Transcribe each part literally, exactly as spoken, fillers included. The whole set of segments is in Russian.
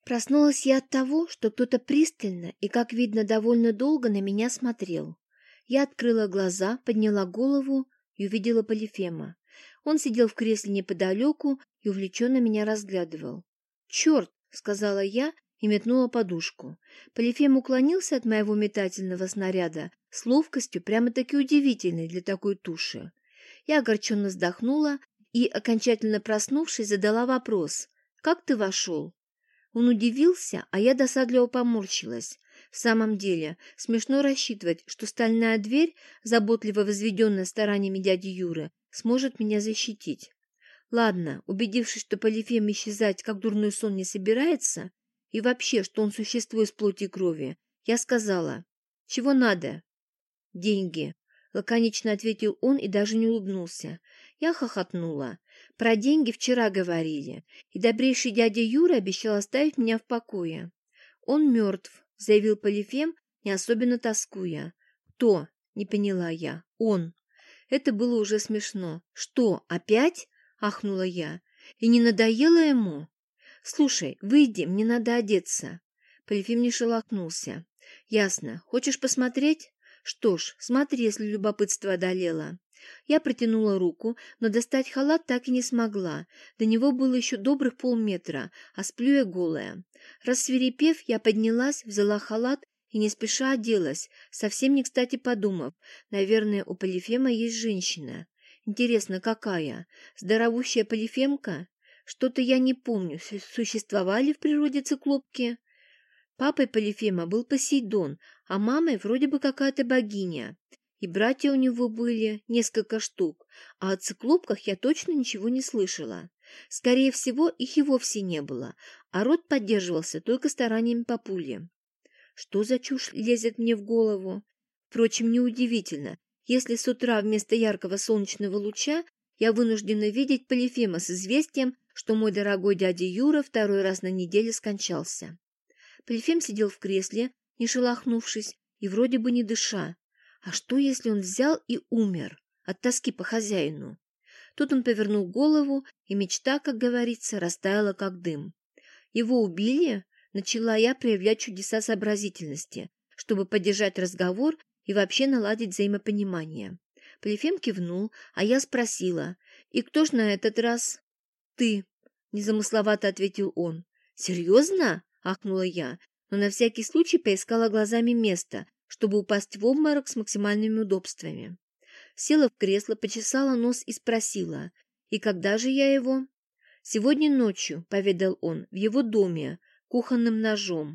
Проснулась я от того, что кто-то пристально и, как видно, довольно долго на меня смотрел. Я открыла глаза, подняла голову и увидела Полифема. Он сидел в кресле неподалеку и увлеченно меня разглядывал. «Черт!» — сказала я и метнула подушку. Полифем уклонился от моего метательного снаряда с ловкостью прямо-таки удивительной для такой туши. Я огорченно вздохнула и, окончательно проснувшись, задала вопрос: «Как ты вошел?» Он удивился, а я досадливо поморщилась. В самом деле, смешно рассчитывать, что стальная дверь, заботливо возведенная стараниями дяди Юры, сможет меня защитить. Ладно, убедившись, что Полифем исчезать как дурной сон не собирается, и вообще, что он существо из плоти и крови, я сказала: «Чего надо?» «Деньги», — лаконично ответил он и даже не улыбнулся. Я хохотнула. Про деньги вчера говорили, и добрейший дядя Юра обещал оставить меня в покое. «Он мертв», — заявил Полифем, не особенно тоскуя. «Кто?» — не поняла я. «Он». Это было уже смешно. «Что, опять?» — ахнула я. «И не надоело ему?» «Слушай, выйди, мне надо одеться». Полифем не шелохнулся. «Ясно. Хочешь посмотреть?» «Что ж, смотри, если любопытство одолело». Я протянула руку, но достать халат так и не смогла. До него было еще добрых полметра, а сплю я голая. Рассвирепев, я поднялась, взяла халат и не спеша оделась, совсем не кстати подумав. Наверное, у Полифема есть женщина. Интересно, какая? Здоровущая Полифемка? Что-то я не помню. Существовали в природе циклопки? Папой Полифема был Посейдон, а мамой вроде бы какая-то богиня. И братья у него были, несколько штук, а о циклопках я точно ничего не слышала. Скорее всего, их и вовсе не было, а род поддерживался только стараниями папули. Что за чушь лезет мне в голову? Впрочем, неудивительно, если с утра вместо яркого солнечного луча я вынуждена видеть Полифема с известием, что мой дорогой дядя Юра второй раз на неделе скончался. Полифем сидел в кресле, не шелохнувшись и вроде бы не дыша. А что, если он взял и умер от тоски по хозяину? Тут он повернул голову, и мечта, как говорится, растаяла, как дым. Его убили? Начала я проявлять чудеса сообразительности, чтобы поддержать разговор и вообще наладить взаимопонимание. Полифем кивнул, а я спросила: «И кто ж на этот раз?» «Ты», — незамысловато ответил он. «Серьезно?» — ахнула я, но на всякий случай поискала глазами место, чтобы упасть в обморок с максимальными удобствами. Села в кресло, почесала нос и спросила: «И когда же я его?» «Сегодня ночью», — поведал он, — «в его доме, кухонным ножом».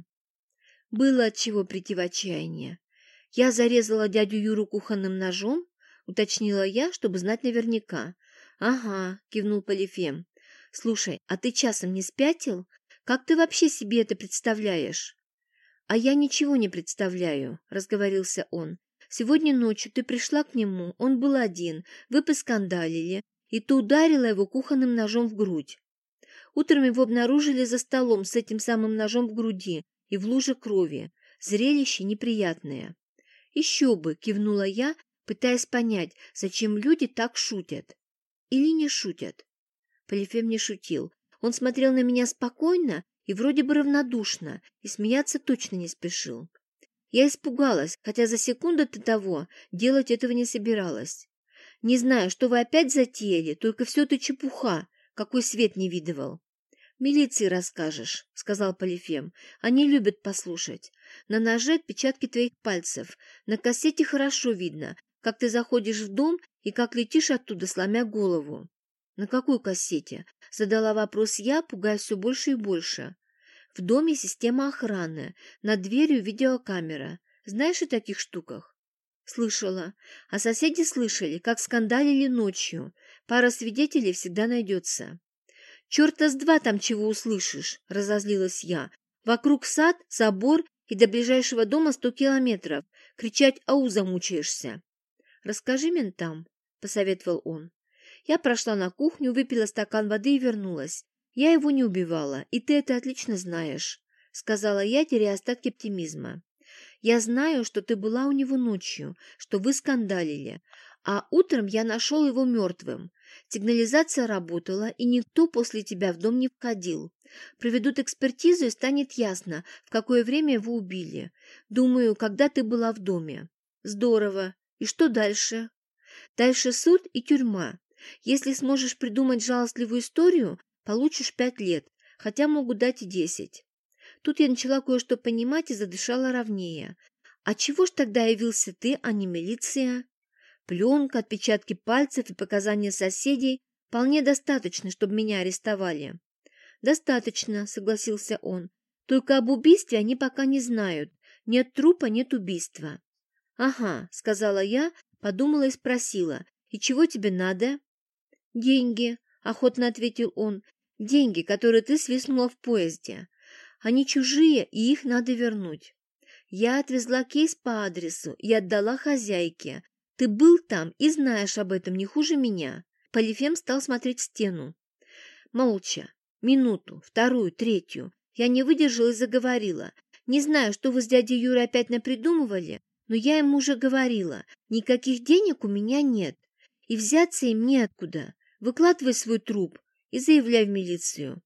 Было от чего прийти в отчаяние. «Я зарезала дядю Юру кухонным ножом?» — уточнила я, чтобы знать наверняка. «Ага», — кивнул Полифем. «Слушай, а ты часом не спятил? Как ты вообще себе это представляешь?» «А я ничего не представляю», — разговорился он. «Сегодня ночью ты пришла к нему, он был один, вы поскандалили, и ты ударила его кухонным ножом в грудь. Утром его обнаружили за столом с этим самым ножом в груди и в луже крови. Зрелище неприятное». «Еще бы», — кивнула я, пытаясь понять, зачем люди так шутят. Или не шутят. Полифем не шутил. Он смотрел на меня спокойно и вроде бы равнодушно, и смеяться точно не спешил. Я испугалась, хотя за секунду до того делать этого не собиралась. «Не знаю, что вы опять затеяли, только все это чепуха, какой свет не видывал». «Милиции расскажешь», — сказал Полифем. «Они любят послушать. На ноже отпечатки твоих пальцев. На кассете хорошо видно, как ты заходишь в дом и как летишь оттуда, сломя голову». «На какой кассете?» — задала вопрос я, пугая все больше и больше. «В доме система охраны, над дверью видеокамера. Знаешь о таких штуках?» «Слышала. А соседи слышали, как скандалили ночью. Пара свидетелей всегда найдется». «Черта с два там чего услышишь!» — разозлилась я. «Вокруг сад, забор и до ближайшего дома сто километров. Кричать «ау» замучаешься». «Расскажи ментам», — посоветовал он. Я прошла на кухню, выпила стакан воды и вернулась. «Я его не убивала, и ты это отлично знаешь», — сказала я, теряя остатки оптимизма. «Я знаю, что ты была у него ночью, что вы скандалили, А утром я нашел его мертвым. Сигнализация работала, и никто после тебя в дом не входил. Проведут экспертизу, и станет ясно, в какое время его убили. Думаю, когда ты была в доме. Здорово. И что дальше? Дальше суд и тюрьма. Если сможешь придумать жалостливую историю, получишь пять лет, хотя могут дать и десять. Тут я начала кое-что понимать и задышала ровнее. А чего ж тогда явился ты, а не милиция? Пленка, отпечатки пальцев и показания соседей вполне достаточно, чтобы меня арестовали. Достаточно, согласился он. Только об убийстве они пока не знают. Нет трупа, нет убийства. Ага, сказала я, подумала и спросила. И чего тебе надо? Деньги, охотно ответил он. Деньги, которые ты свистнула в поезде. Они чужие, и их надо вернуть. Я отвезла кейс по адресу и отдала хозяйке. Ты был там и знаешь об этом не хуже меня. Полифем стал смотреть в стену. Молча. Минуту, вторую, третью. Я не выдержала и заговорила. Не знаю, что вы с дядей Юрой опять напридумывали, но я ему уже говорила. Никаких денег у меня нет. И взяться им неоткуда. Выкладывай свой труп и заявляй в милицию.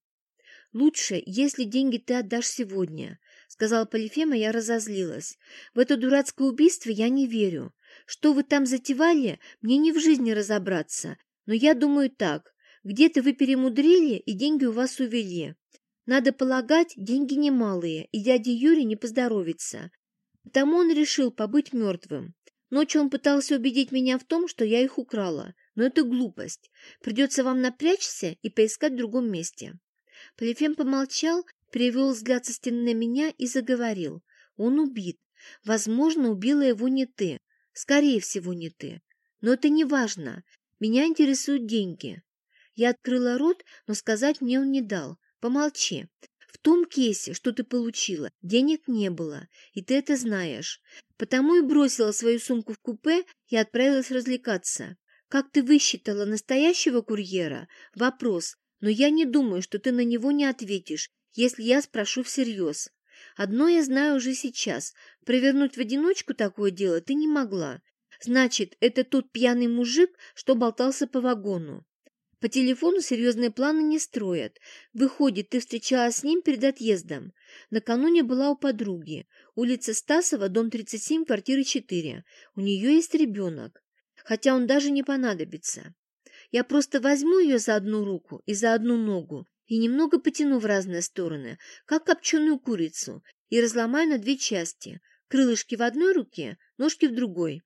Лучше, если деньги ты отдашь сегодня, сказала Полифема, я разозлилась. В это дурацкое убийство я не верю. Что вы там затевали, мне не в жизни разобраться. Но я думаю так. Где-то вы перемудрили, и деньги у вас увели. Надо полагать, деньги немалые, и дяде Юре не поздоровится. Потому он решил побыть мертвым. Ночью он пытался убедить меня в том, что я их украла. Но это глупость. Придется вам напрячься и поискать в другом месте. Полифем помолчал, перевел взгляд со стены на меня и заговорил. Он убит. Возможно, убила его не ты. Скорее всего, не ты. Но это не важно. Меня интересуют деньги. Я открыла рот, но сказать мне он не дал. Помолчи. В том кейсе, что ты получила, денег не было, и ты это знаешь. Потому и бросила свою сумку в купе и отправилась развлекаться. Как ты высчитала настоящего курьера? Вопрос. Но я не думаю, что ты на него не ответишь, если я спрошу всерьез. Одно я знаю уже сейчас. Провернуть в одиночку такое дело ты не могла. Значит, это тот пьяный мужик, что болтался по вагону. По телефону серьезные планы не строят. Выходит, ты встречалась с ним перед отъездом. Накануне была у подруги. Улица Стасова, дом тридцать семь, квартира четыре. У нее есть ребенок. Хотя он даже не понадобится. Я просто возьму ее за одну руку и за одну ногу и немного потяну в разные стороны, как копченую курицу, и разломаю на две части. Крылышки в одной руке, ножки в другой.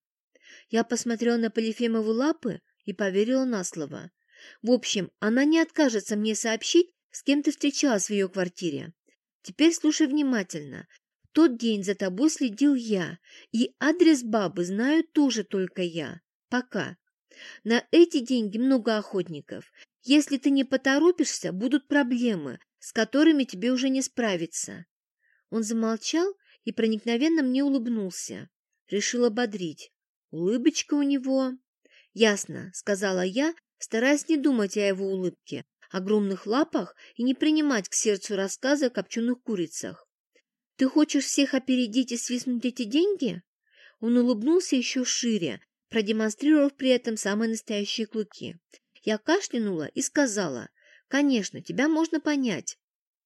Я посмотрела на Полифемовы лапы и поверила на слово. В общем, она не откажется мне сообщить, с кем ты встречалась в ее квартире. Теперь слушай внимательно. В тот день за тобой следил я, и адрес бабы знаю тоже только я. Пока. На эти деньги много охотников. Если ты не поторопишься, будут проблемы, с которыми тебе уже не справиться. Он замолчал и проникновенно мне улыбнулся. Решил ободрить. Улыбочка у него. Ясно, сказала я, стараясь не думать о его улыбке, огромных лапах и не принимать к сердцу рассказы о копченых курицах. Ты хочешь всех опередить и свистнуть эти деньги? Он улыбнулся еще шире, продемонстрировав при этом самые настоящие клыки. Я кашлянула и сказала, «Конечно, тебя можно понять».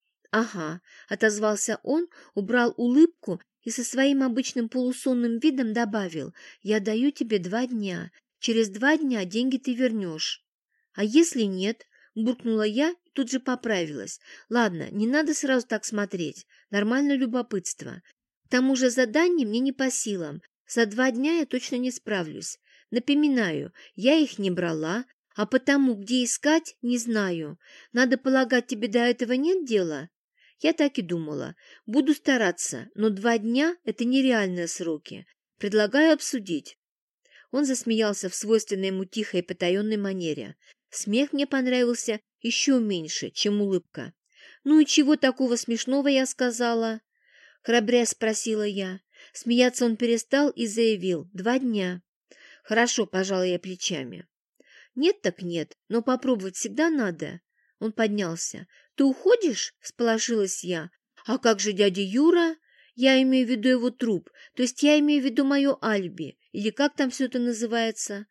«Ага», — отозвался он, убрал улыбку и со своим обычным полусонным видом добавил, «Я даю тебе два дня. Через два дня деньги ты вернешь». «А если нет?» — буркнула я и тут же поправилась. «Ладно, не надо сразу так смотреть. Нормальное любопытство. К тому же задание мне не по силам. За два дня я точно не справлюсь. Напоминаю, я их не брала, а потому, где искать, не знаю. Надо полагать, тебе до этого нет дела?» Я так и думала. Буду стараться, но два дня – это нереальные сроки. Предлагаю обсудить. Он засмеялся в свойственной ему тихой и потаенной манере. Смех мне понравился еще меньше, чем улыбка. «Ну и чего такого смешного я сказала?» Храбрясь спросила я. Смеяться он перестал и заявил. «Два дня». «Хорошо», – пожала я плечами. «Нет так нет, но попробовать всегда надо». Он поднялся. «Ты уходишь?» – всполошилась я. «А как же дядя Юра?» «Я имею в виду его труп, то есть я имею в виду мое алиби, или как там все это называется?»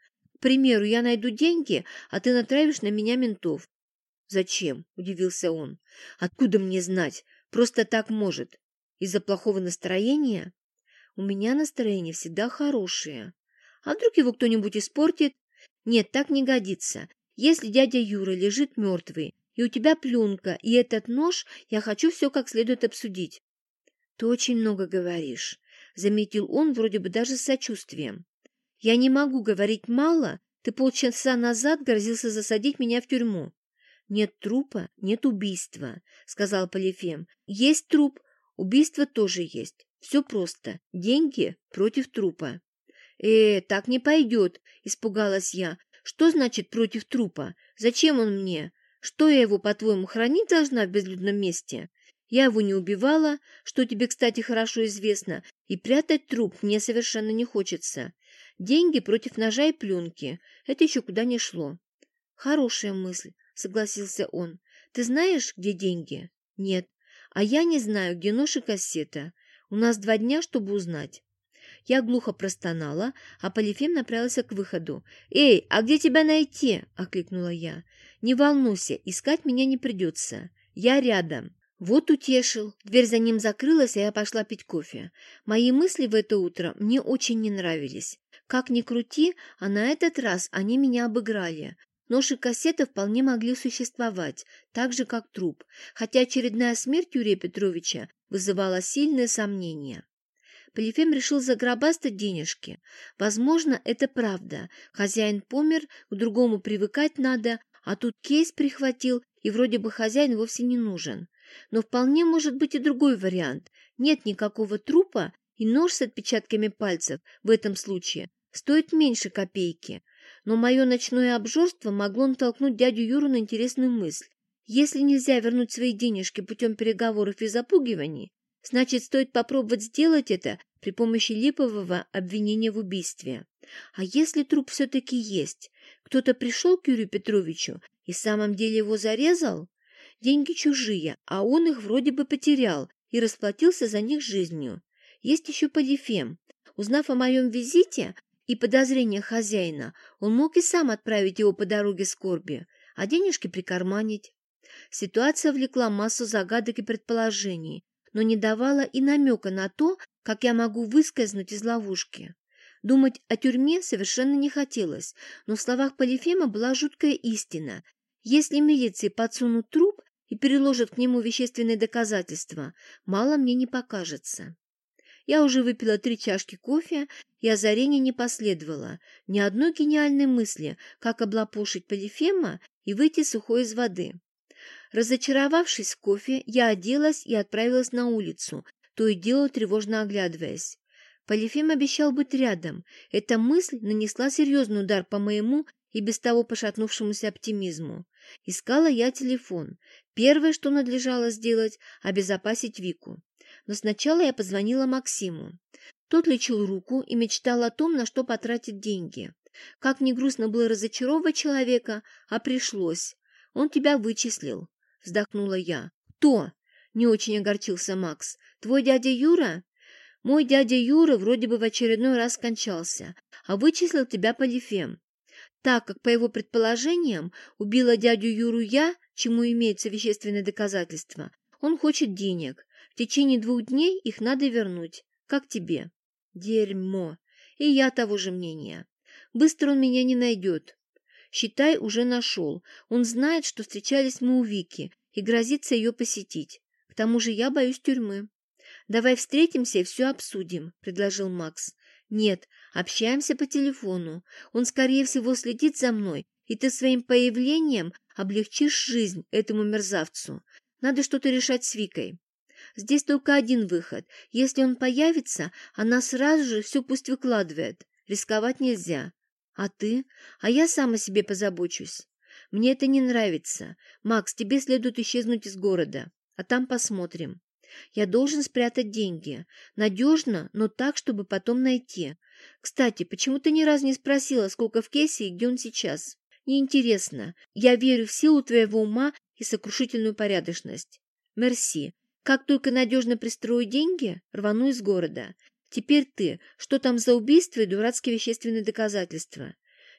примеру, я найду деньги, а ты натравишь на меня ментов». «Зачем?» – удивился он. «Откуда мне знать? Просто так может. Из-за плохого настроения?» «У меня настроение всегда хорошее. А вдруг его кто-нибудь испортит?» «Нет, так не годится. Если дядя Юра лежит мертвый, и у тебя пленка, и этот нож, я хочу все как следует обсудить». «Ты очень много говоришь», — заметил он вроде бы даже с сочувствием. «Я не могу говорить мало. Ты полчаса назад грозился засадить меня в тюрьму». «Нет трупа, нет убийства», — сказал Полифем. «Есть труп, убийство тоже есть. Все просто. Деньги против трупа». «Э, так не пойдет», — испугалась я. «Что значит против трупа? Зачем он мне? Что я его, по-твоему, хранить должна в безлюдном месте? Я его не убивала, что тебе, кстати, хорошо известно, и прятать труп мне совершенно не хочется. Деньги против ножа и пленки. Это еще куда не шло». «Хорошая мысль», — согласился он. «Ты знаешь, где деньги?» «Нет. А я не знаю, где нож и кассета. У нас два дня, чтобы узнать». Я глухо простонала, а Полифем направился к выходу. «Эй, а где тебя найти?» – окликнула я. «Не волнуйся, искать меня не придется. Я рядом». Вот утешил. Дверь за ним закрылась, а я пошла пить кофе. Мои мысли в это утро мне очень не нравились. Как ни крути, а на этот раз они меня обыграли. Нож и кассета вполне могли существовать, так же, как труп, хотя очередная смерть Юрия Петровича вызывала сильные сомнения. Полифем решил загробастать денежки. Возможно, это правда. Хозяин помер, к другому привыкать надо, а тут кейс прихватил, и вроде бы хозяин вовсе не нужен. Но вполне может быть и другой вариант. Нет никакого трупа, и нож с отпечатками пальцев в этом случае стоит меньше копейки. Но мое ночное обжорство могло натолкнуть дядю Юру на интересную мысль. Если нельзя вернуть свои денежки путем переговоров и запугиваний, значит, стоит попробовать сделать это при помощи липового обвинения в убийстве. А если труп все-таки есть? Кто-то пришел к Юрию Петровичу и в самом деле его зарезал? Деньги чужие, а он их вроде бы потерял и расплатился за них жизнью. Есть еще Полифем. Узнав о моем визите и подозрениях хозяина, он мог и сам отправить его по дороге скорби, а денежки прикарманить. Ситуация влекла массу загадок и предположений, но не давала и намека на то, как я могу выскользнуть из ловушки. Думать о тюрьме совершенно не хотелось, но в словах Полифема была жуткая истина. Если милиции подсунут труп и переложат к нему вещественные доказательства, мало мне не покажется. Я уже выпила три чашки кофе, и озарения не последовало. Ни одной гениальной мысли, как облапошить Полифема и выйти сухой из воды. Разочаровавшись в кофе, я оделась и отправилась на улицу, то и дело тревожно оглядываясь. Полифем обещал быть рядом. Эта мысль нанесла серьезный удар по моему и без того пошатнувшемуся оптимизму. Искала я телефон. Первое, что надлежало сделать – обезопасить Вику. Но сначала я позвонила Максиму. Тот лечил руку и мечтал о том, на что потратить деньги. Как ни грустно было разочаровывать человека, а пришлось. Он тебя вычислил, вздохнула я. Кто? Не очень огорчился Макс. Твой дядя Юра? Мой дядя Юра вроде бы в очередной раз скончался, а вычислил тебя Полифем. Так как, по его предположениям, убила дядю Юру я, чему имеются вещественные доказательства, он хочет денег. В течение двух дней их надо вернуть. Как тебе? Дерьмо. И я того же мнения. Быстро он меня не найдет. Считай, уже нашел. Он знает, что встречались мы у Вики, и грозится ее посетить. К тому же я боюсь тюрьмы. «Давай встретимся и все обсудим», — предложил Макс. «Нет, общаемся по телефону. Он, скорее всего, следит за мной, и ты своим появлением облегчишь жизнь этому мерзавцу. Надо что-то решать с Викой. Здесь только один выход. Если он появится, она сразу же все пусть выкладывает. Рисковать нельзя. А ты? А я сам о себе позабочусь. Мне это не нравится. Макс, тебе следует исчезнуть из города, а там посмотрим. Я должен спрятать деньги. Надежно, но так, чтобы потом найти. Кстати, почему ты ни разу не спросила, сколько в кейсе и где он сейчас? Неинтересно. Я верю в силу твоего ума и сокрушительную порядочность. Мерси. Как только надежно пристрою деньги, рвану из города. Теперь ты. Что там за убийство и дурацкие вещественные доказательства?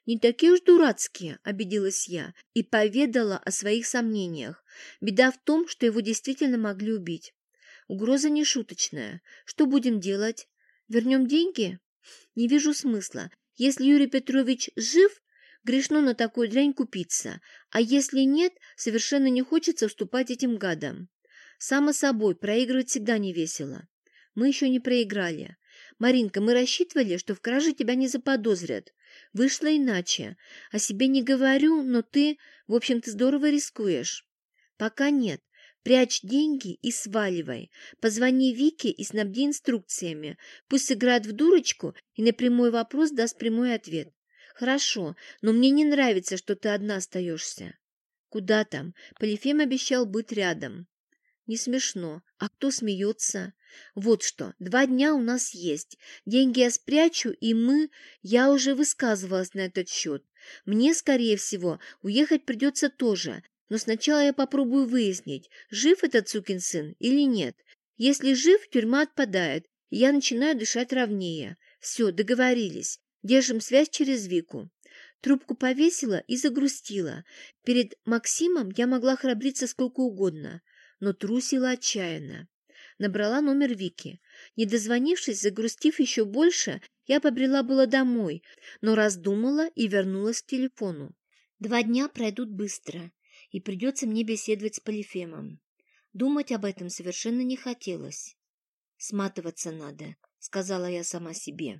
«Не такие уж дурацкие», – обиделась я и поведала о своих сомнениях. Беда в том, что его действительно могли убить. Угроза нешуточная. Что будем делать? Вернем деньги? Не вижу смысла. Если Юрий Петрович жив, грешно на такую дрянь купиться, а если нет, совершенно не хочется уступать этим гадам. Само собой, проигрывать всегда не весело. Мы еще не проиграли. Маринка, мы рассчитывали, что в краже тебя не заподозрят. Вышло иначе. О себе не говорю, но ты, в общем, ты здорово рискуешь. Пока нет. Прячь деньги и сваливай. Позвони Вике и снабди инструкциями. Пусть сыграет в дурочку и на прямой вопрос даст прямой ответ. Хорошо, но мне не нравится, что ты одна остаешься. Куда там? Полифем обещал быть рядом. Не смешно. А кто смеется? Вот что, два дня у нас есть. Деньги я спрячу, и мы... Я уже высказывалась на этот счет. Мне, скорее всего, уехать придется тоже. Но сначала я попробую выяснить, жив этот сукин сын или нет. Если жив, тюрьма отпадает, и я начинаю дышать ровнее. Все, договорились. Держим связь через Вику. Трубку повесила и загрустила. Перед Максимом я могла храбриться сколько угодно, но трусила отчаянно. Набрала номер Вики. Не дозвонившись, загрустив еще больше, я побрела было домой, но раздумала и вернулась к телефону. Два дня пройдут быстро, и придется мне беседовать с Полифемом. Думать об этом совершенно не хотелось. «Сматываться надо», — сказала я сама себе.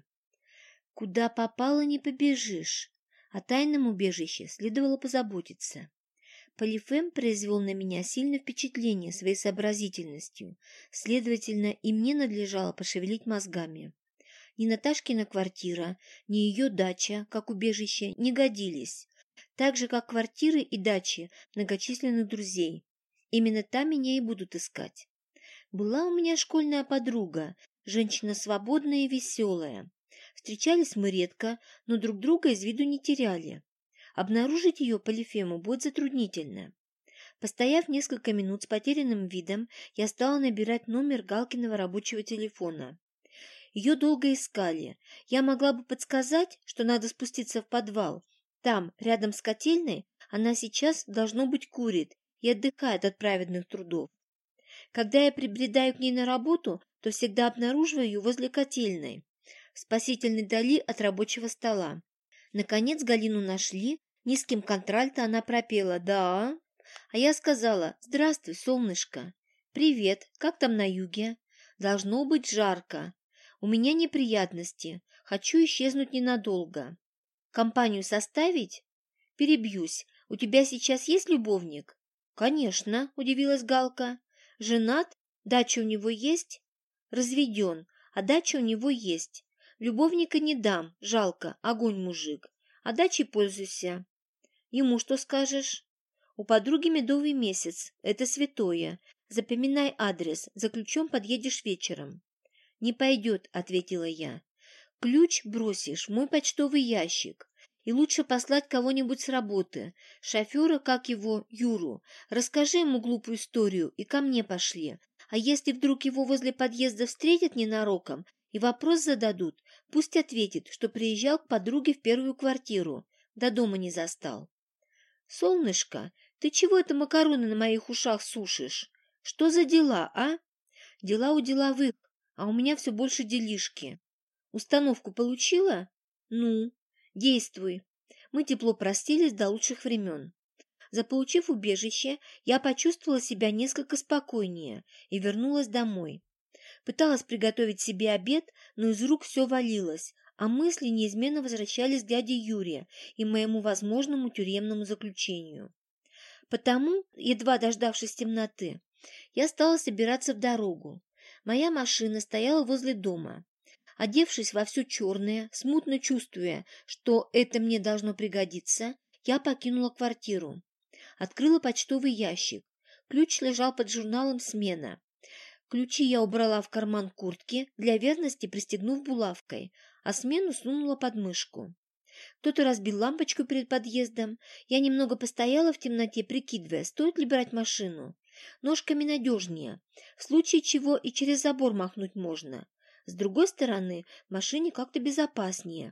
«Куда попало, не побежишь». О тайном убежище следовало позаботиться. Полифем произвел на меня сильное впечатление своей сообразительностью, следовательно, и мне надлежало пошевелить мозгами. Ни Наташкина квартира, ни ее дача, как убежище, не годились, так же, как квартиры и дачи многочисленных друзей. Именно там меня и будут искать. Была у меня школьная подруга, женщина свободная и веселая. Встречались мы редко, но друг друга из виду не теряли. Обнаружить ее Полифему будет затруднительно. Постояв несколько минут с потерянным видом, я стала набирать номер Галкиного рабочего телефона. Ее долго искали. Я могла бы подсказать, что надо спуститься в подвал. Там, рядом с котельной, она сейчас, должно быть, курит и отдыхает от праведных трудов. Когда я прибредаю к ней на работу, то всегда обнаруживаю ее возле котельной, в спасительной дали от рабочего стола. Наконец Галину нашли. Низким контральто она пропела «Да». А я сказала «Здравствуй, солнышко». «Привет, как там на юге?» «Должно быть жарко. У меня неприятности. Хочу исчезнуть ненадолго». «Компанию составить?» «Перебьюсь. У тебя сейчас есть любовник?» «Конечно», – удивилась Галка. «Женат? Дача у него есть?» «Разведен, а дача у него есть. Любовника не дам, жалко, огонь мужик. А дачей пользуйся». «Ему что скажешь?» «У подруги медовый месяц. Это святое. Запоминай адрес. За ключом подъедешь вечером». «Не пойдет», — ответила я. «Ключ бросишь в мой почтовый ящик. И лучше послать кого-нибудь с работы. Шофера, как его, Юру. Расскажи ему глупую историю и ко мне пошли. А если вдруг его возле подъезда встретят ненароком и вопрос зададут, пусть ответит, что приезжал к подруге в первую квартиру. До дома не застал». «Солнышко, ты чего это макароны на моих ушах сушишь? Что за дела, а?» «Дела у деловых, а у меня все больше делишки». «Установку получила?» «Ну, действуй». Мы тепло простились до лучших времен. Заполучив убежище, я почувствовала себя несколько спокойнее и вернулась домой. Пыталась приготовить себе обед, но из рук все валилось, а мысли неизменно возвращались к дяде Юре и моему возможному тюремному заключению. Потому, едва дождавшись темноты, я стала собираться в дорогу. Моя машина стояла возле дома. Одевшись во все черное, смутно чувствуя, что это мне должно пригодиться, я покинула квартиру. Открыла почтовый ящик. Ключ лежал под журналом «Смена». Ключи я убрала в карман куртки, для верности пристегнув булавкой, а смену сунула под мышку. Кто-то разбил лампочку перед подъездом. Я немного постояла в темноте, прикидывая, стоит ли брать машину. Ножками надежнее, в случае чего и через забор махнуть можно. С другой стороны, в машине как-то безопаснее.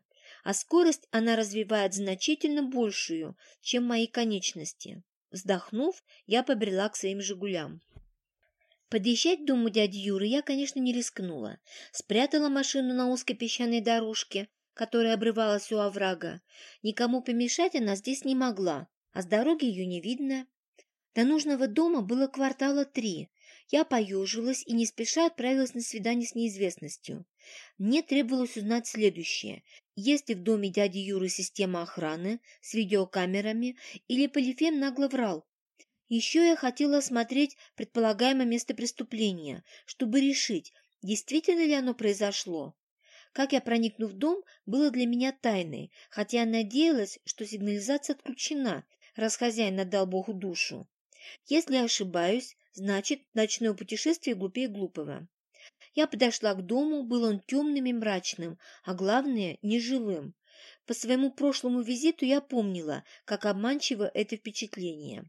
а скорость она развивает значительно большую, чем мои конечности. Вздохнув, я побрела к своим «Жигулям». Подъезжать к дому дяди Юры я, конечно, не рискнула. Спрятала машину на узкой песчаной дорожке, которая обрывалась у оврага. Никому помешать она здесь не могла, а с дороги ее не видно. До нужного дома было квартала три. Я поежилась и не спеша отправилась на свидание с неизвестностью. Мне требовалось узнать следующее. Есть ли в доме дяди Юры система охраны с видеокамерами, или Полифем нагло врал? Еще я хотела осмотреть предполагаемое место преступления, чтобы решить, действительно ли оно произошло. Как я проникну в дом, было для меня тайной, хотя я надеялась, что сигнализация отключена, раз хозяин отдал Богу душу. Если ошибаюсь, значит, ночное путешествие глупее глупого. Я подошла к дому, был он темным и мрачным, а главное, нежилым. По своему прошлому визиту я помнила, как обманчиво это впечатление.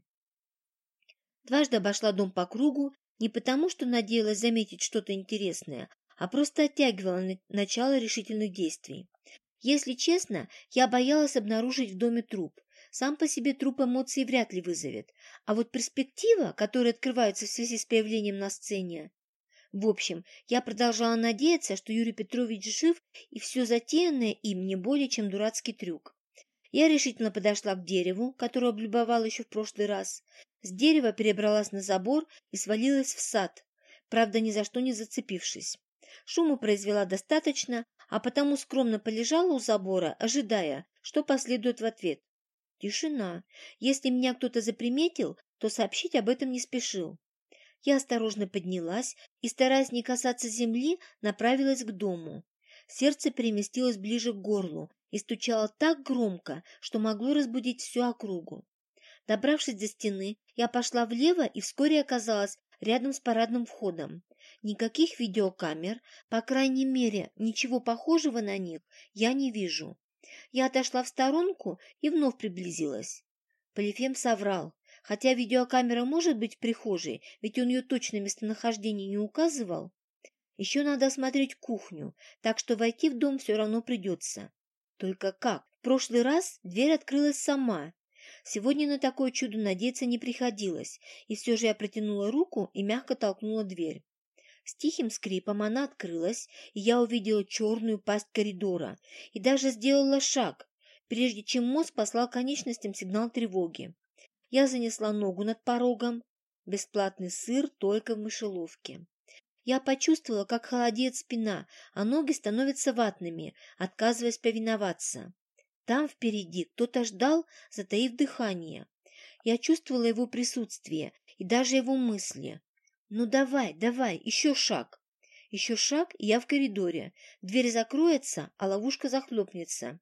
Дважды обошла дом по кругу, не потому, что надеялась заметить что-то интересное, а просто оттягивала на начало решительных действий. Если честно, я боялась обнаружить в доме труп. Сам по себе труп эмоций вряд ли вызовет, а вот перспектива, которая открывается в связи с появлением на сцене... В общем, я продолжала надеяться, что Юрий Петрович жив, и все затеянное им не более чем дурацкий трюк. Я решительно подошла к дереву, которое облюбовала еще в прошлый раз. С дерева перебралась на забор и свалилась в сад, правда, ни за что не зацепившись. Шуму произвела достаточно, а потому скромно полежала у забора, ожидая, что последует в ответ. Тишина. Если меня кто-то заприметил, то сообщить об этом не спешил. Я осторожно поднялась и, стараясь не касаться земли, направилась к дому. Сердце переместилось ближе к горлу и стучало так громко, что могло разбудить всю округу. Добравшись до стены, я пошла влево и вскоре оказалась рядом с парадным входом. Никаких видеокамер, по крайней мере, ничего похожего на них я не вижу. Я отошла в сторонку и вновь приблизилась. Полифем соврал. Хотя видеокамера может быть в прихожей, ведь он ее точное местонахождение не указывал. Еще надо осмотреть кухню, так что войти в дом все равно придется. Только как? В прошлый раз дверь открылась сама. Сегодня на такое чудо надеяться не приходилось, и все же я протянула руку и мягко толкнула дверь. С тихим скрипом она открылась, и я увидела черную пасть коридора, и даже сделала шаг, прежде чем мозг послал конечностям сигнал тревоги. Я занесла ногу над порогом. Бесплатный сыр только в мышеловке. Я почувствовала, как холодеет спина, а ноги становятся ватными, отказываясь повиноваться. Там впереди кто-то ждал, затаив дыхание. Я чувствовала его присутствие и даже его мысли. «Ну давай, давай, еще шаг!» Еще шаг, и я в коридоре. Дверь закроется, а ловушка захлопнется.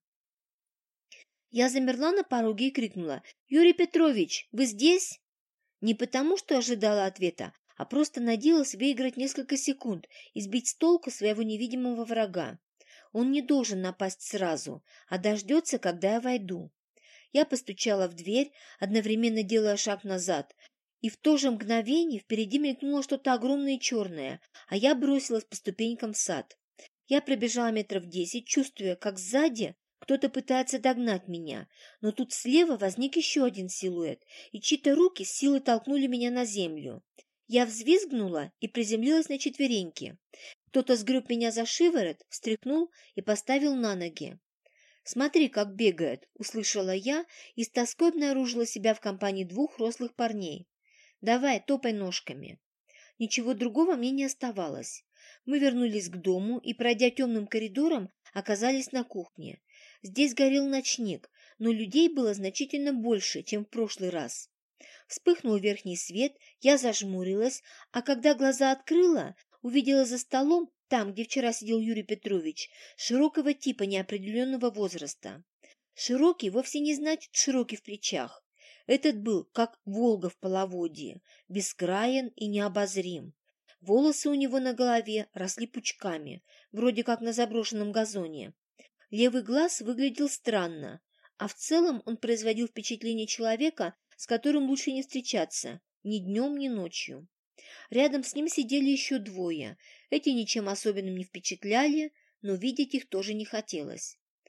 Я замерла на пороге и крикнула: «Юрий Петрович, вы здесь?» Не потому, что ожидала ответа, а просто надеялась выиграть несколько секунд и сбить с толку своего невидимого врага. Он не должен напасть сразу, а дождется, когда я войду. Я постучала в дверь, одновременно делая шаг назад, и в то же мгновение впереди мелькнуло что-то огромное и черное, а я бросилась по ступенькам в сад. Я пробежала метров десять, чувствуя, как сзади кто-то пытается догнать меня, но тут слева возник еще один силуэт, и чьи-то руки с силой толкнули меня на землю. Я взвизгнула и приземлилась на четвереньки. Кто-то сгреб меня за шиворот, встряхнул и поставил на ноги. «Смотри, как бегает!» — услышала я и с тоской обнаружила себя в компании двух рослых парней. «Давай, топай ножками!» Ничего другого мне не оставалось. Мы вернулись к дому и, пройдя темным коридором, оказались на кухне. Здесь горел ночник, но людей было значительно больше, чем в прошлый раз. Вспыхнул верхний свет, я зажмурилась, а когда глаза открыла, увидела за столом, там, где вчера сидел Юрий Петрович, широкого типа неопределенного возраста. Широкий вовсе не значит широкий в плечах. Этот был, как Волга в половодье, бескраен и необозрим. Волосы у него на голове росли пучками, вроде как на заброшенном газоне. Левый глаз выглядел странно, а в целом он производил впечатление человека, с которым лучше не встречаться ни днем, ни ночью. Рядом с ним сидели еще двое. Эти ничем особенным не впечатляли, но видеть их тоже не хотелось.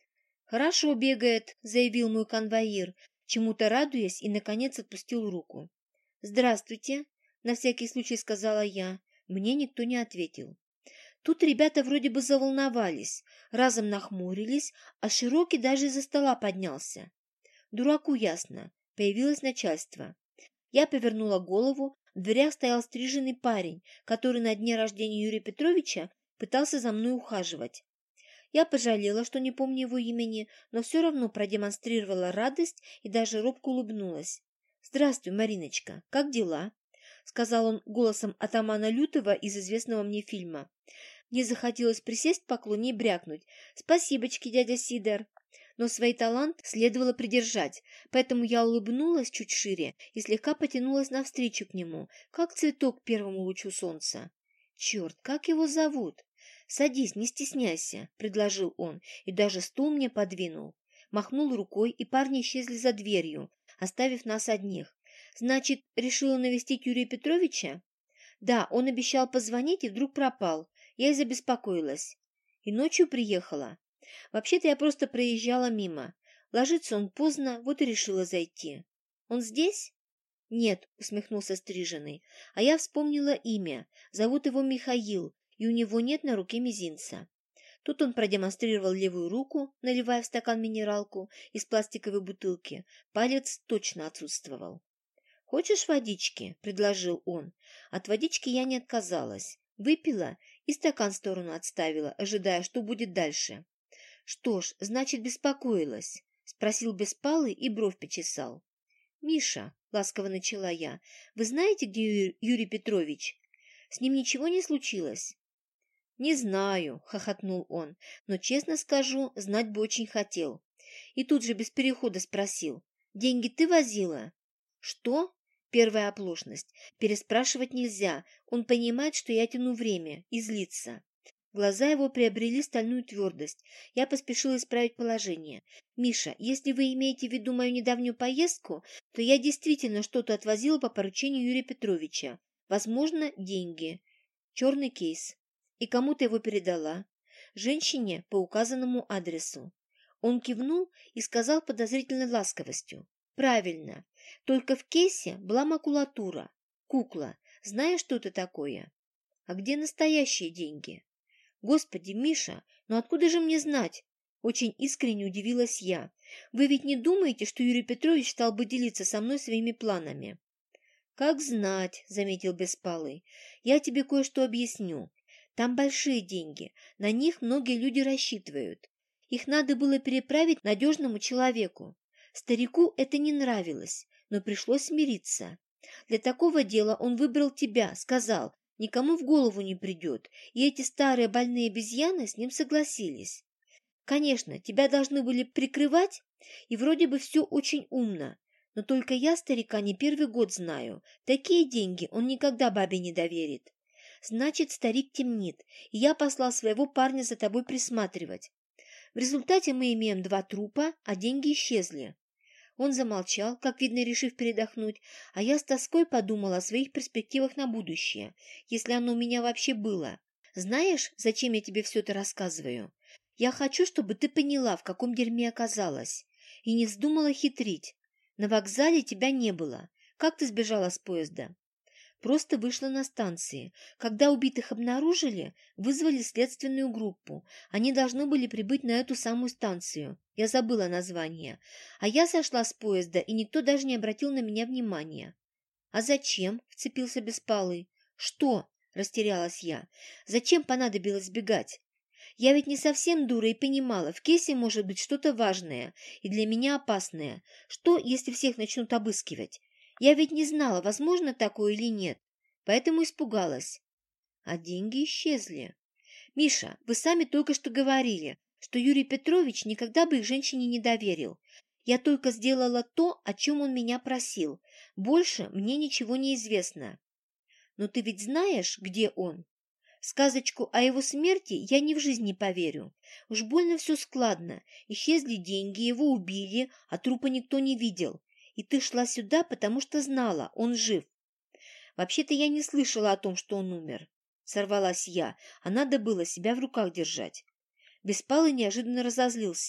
«Хорошо бегает», — заявил мой конвоир, чему-то радуясь, и, наконец, отпустил руку. «Здравствуйте», — на всякий случай сказала я. Мне никто не ответил. Тут ребята вроде бы заволновались, разом нахмурились, а Широкий даже из-за стола поднялся. Дураку ясно, появилось начальство. Я повернула голову, в дверях стоял стриженный парень, который на дне рождения Юрия Петровича пытался за мной ухаживать. Я пожалела, что не помню его имени, но все равно продемонстрировала радость и даже робко улыбнулась. «Здравствуй, Мариночка, как дела?» — сказал он голосом атамана Лютого из известного мне фильма. Мне захотелось присесть в поклоне и брякнуть: «Спасибочки, дядя Сидор!» Но свой талант следовало придержать, поэтому я улыбнулась чуть шире и слегка потянулась навстречу к нему, как цветок к первому лучу солнца. «Черт, как его зовут?» «Садись, не стесняйся», — предложил он, и даже стул мне подвинул. Махнул рукой, и парни исчезли за дверью, оставив нас одних. «Значит, решила навестить Юрия Петровича?» «Да, он обещал позвонить и вдруг пропал. Я и забеспокоилась. И ночью приехала. Вообще-то я просто проезжала мимо. Ложится он поздно, вот и решила зайти. Он здесь?» «Нет», — усмехнулся стриженный, а я вспомнила имя. Зовут его Михаил, и у него нет на руке мизинца. Тут он продемонстрировал левую руку, наливая в стакан минералку из пластиковой бутылки. Палец точно отсутствовал. «Хочешь водички?» — предложил он. От водички я не отказалась. Выпила и стакан в сторону отставила, ожидая, что будет дальше. «Что ж, значит, беспокоилась?» — спросил Беспалый и бровь почесал. «Миша», — ласково начала я, — «вы знаете, где Ю- Юрий Петрович? С ним ничего не случилось?» «Не знаю», — хохотнул он, — «но, честно скажу, знать бы очень хотел». И тут же без перехода спросил: «Деньги ты возила?» «Что?» Первая оплошность. Переспрашивать нельзя. Он понимает, что я тяну время, и злится. Глаза его приобрели стальную твердость. Я поспешила исправить положение. «Миша, если вы имеете в виду мою недавнюю поездку, то я действительно что-то отвозила по поручению Юрия Петровича. Возможно, деньги. Черный кейс. И кому-то его передала. Женщине по указанному адресу». Он кивнул и сказал подозрительной ласковостью: «Правильно. Только в кейсе была макулатура. Кукла. Знаешь, что это такое? А где настоящие деньги?» «Господи, Миша, ну откуда же мне знать?» Очень искренне удивилась я. «Вы ведь не думаете, что Юрий Петрович стал бы делиться со мной своими планами?» «Как знать», — заметил Беспалый. «Я тебе кое-что объясню. Там большие деньги, на них многие люди рассчитывают. Их надо было переправить надежному человеку. Старику это не нравилось, но пришлось смириться. Для такого дела он выбрал тебя, сказал, никому в голову не придет, и эти старые больные обезьяны с ним согласились. Конечно, тебя должны были прикрывать, и вроде бы все очень умно, но только я старика не первый год знаю. Такие деньги он никогда бабе не доверит. Значит, старик темнит, и я послал своего парня за тобой присматривать. В результате мы имеем два трупа, а деньги исчезли». Он замолчал, как видно, решив передохнуть, а я с тоской подумала о своих перспективах на будущее, если оно у меня вообще было. «Знаешь, зачем я тебе все это рассказываю? Я хочу, чтобы ты поняла, в каком дерьме оказалась, и не вздумала хитрить. На вокзале тебя не было. Как ты сбежала с поезда?» «Просто вышла на станции. Когда убитых обнаружили, вызвали следственную группу. Они должны были прибыть на эту самую станцию. Я забыла название. А я сошла с поезда, и никто даже не обратил на меня внимания». «А зачем?» – вцепился Беспалый. «Что?» – растерялась я. «Зачем понадобилось бегать? Я ведь не совсем дура и понимала, в кейсе может быть что-то важное и для меня опасное. Что, если всех начнут обыскивать? Я ведь не знала, возможно такое или нет, поэтому испугалась. А деньги исчезли. Миша, вы сами только что говорили, что Юрий Петрович никогда бы их женщине не доверил. Я только сделала то, о чем он меня просил. Больше мне ничего не известно. Но ты ведь знаешь, где он? Сказочку о его смерти я ни в жизнь не поверю. Уж больно все складно. Исчезли деньги, его убили, а трупа никто не видел. И ты шла сюда, потому что знала, он жив. Вообще-то я не слышала о том, что он умер. Сорвалась я, а надо было себя в руках держать. Беспалый неожиданно разозлился.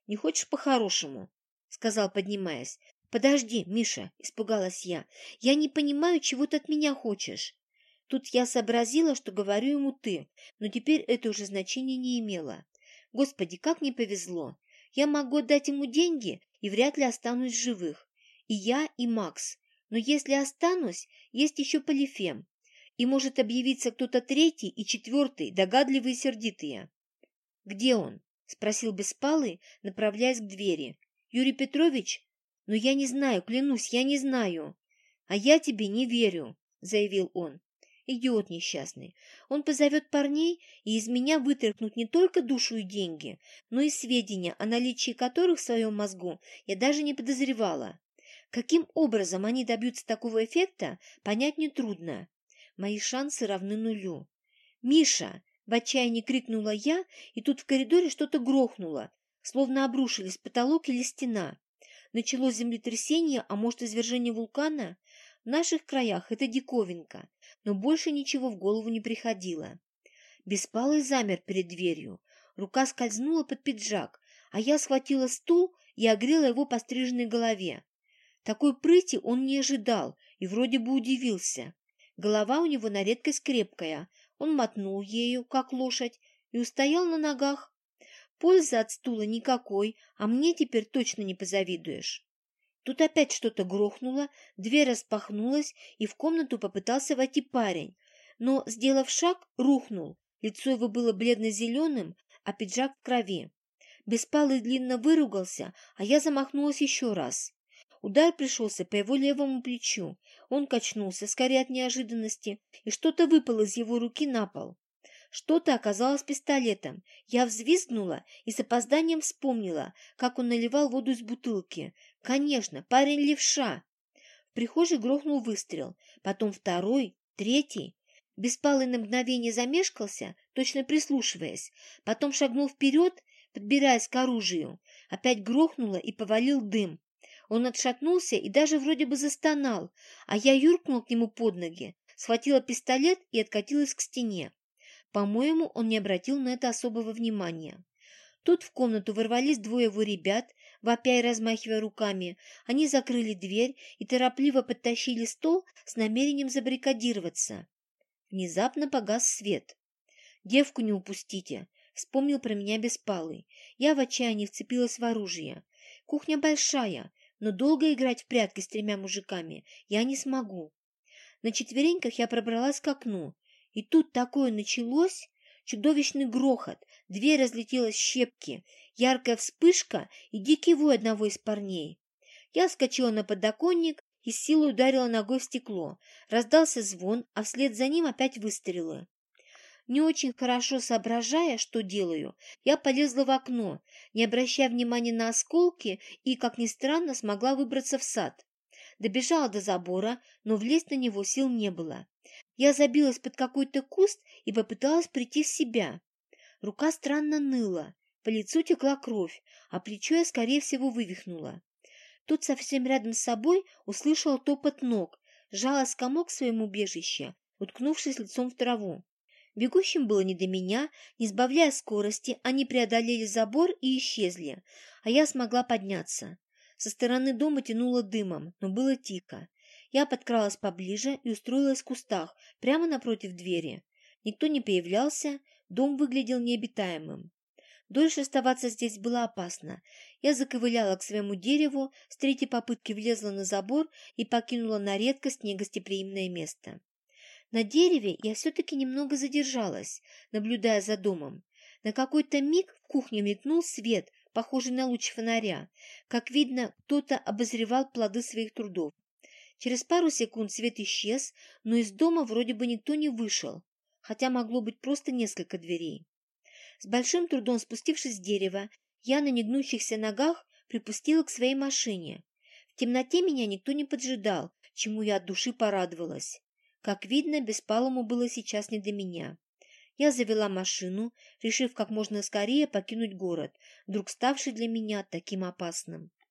Не хочешь по-хорошему?» — сказал, поднимаясь. «Подожди, Миша», — испугалась я. «Я не понимаю, чего ты от меня хочешь». Тут я сообразила, что говорю ему «ты», но теперь это уже значения не имело. Господи, как мне повезло! Я могу отдать ему деньги и вряд ли останусь в живых. И я, и Макс. Но если останусь, есть еще Полифем. И может объявиться кто-то третий и четвертый, догадливые и сердитые. «Где он?» — спросил Беспалый, направляясь к двери. «Юрий Петрович? Но я не знаю, клянусь, я не знаю». «А я тебе не верю», — заявил он. «Идиот несчастный. Он позовет парней и из меня вытряхнут не только душу и деньги, но и сведения, о наличии которых в своем мозгу я даже не подозревала. Каким образом они добьются такого эффекта, понять нетрудно. Мои шансы равны нулю. «Миша!» — в отчаянии крикнула я, и тут в коридоре что-то грохнуло, словно обрушились потолок или стена. Началось землетрясение, а может, извержение вулкана? В наших краях это диковинка, но больше ничего в голову не приходило. Беспалый замер перед дверью. Рука скользнула под пиджак, а я схватила стул и огрела его по стриженной голове. Такой прыти он не ожидал и вроде бы удивился. Голова у него на редкость крепкая. Он мотнул ею, как лошадь, и устоял на ногах. Пользы от стула никакой, а мне теперь точно не позавидуешь. Тут опять что-то грохнуло, дверь распахнулась, и в комнату попытался войти парень. Но, сделав шаг, рухнул. Лицо его было бледно-зеленым, а пиджак в крови. Беспалый длинно выругался, а я замахнулась еще раз. Удар пришелся по его левому плечу. Он качнулся, скорее от неожиданности, и что-то выпало из его руки на пол. Что-то оказалось пистолетом. Я взвизгнула и с опозданием вспомнила, как он наливал воду из бутылки. Конечно, парень левша. В прихожей грохнул выстрел, потом второй, третий. Беспалый на мгновение замешкался, точно прислушиваясь, потом шагнул вперед, подбираясь к оружию. Опять грохнуло и повалил дым. Он отшатнулся и даже вроде бы застонал, а я юркнула к нему под ноги, схватила пистолет и откатилась к стене. По-моему, он не обратил на это особого внимания. Тут в комнату ворвались двое его ребят, вопя и размахивая руками. Они закрыли дверь и торопливо подтащили стол с намерением забаррикадироваться. Внезапно погас свет. «Девку не упустите», — вспомнил про меня Беспалый. Я в отчаянии вцепилась в оружие. Кухня большая, но долго играть в прятки с тремя мужиками я не смогу. На четвереньках я пробралась к окну, и тут такое началось, чудовищный грохот, дверь разлетелась в щепки, яркая вспышка и дикий вой одного из парней. Я вскочила на подоконник и с силой ударила ногой в стекло. Раздался звон, а вслед за ним опять выстрелы. Не очень хорошо соображая, что делаю, я полезла в окно, не обращая внимания на осколки и, как ни странно, смогла выбраться в сад. Добежала до забора, но влезть на него сил не было. Я забилась под какой-то куст и попыталась прийти в себя. Рука странно ныла, по лицу текла кровь, а плечо я, скорее всего, вывихнула. Тут совсем рядом с собой услышала топот ног, сжалась в комок в своем убежище, уткнувшись лицом в траву. Бегущим было не до меня, не сбавляя скорости, они преодолели забор и исчезли, а я смогла подняться. Со стороны дома тянуло дымом, но было тихо. Я подкралась поближе и устроилась в кустах, прямо напротив двери. Никто не появлялся, дом выглядел необитаемым. Дольше оставаться здесь было опасно. Я заковыляла к своему дереву, с третьей попытки влезла на забор и покинула на редкость негостеприимное место. На дереве я все-таки немного задержалась, наблюдая за домом. На какой-то миг в кухне мелькнул свет, похожий на луч фонаря. Как видно, кто-то обозревал плоды своих трудов. Через пару секунд свет исчез, но из дома вроде бы никто не вышел, хотя могло быть просто несколько дверей. С большим трудом спустившись с дерева, я на негнущихся ногах припустила к своей машине. В темноте меня никто не поджидал, чему я от души порадовалась. Как видно, Беспалому было сейчас не до меня. Я завела машину, решив как можно скорее покинуть город, вдруг ставший для меня таким опасным.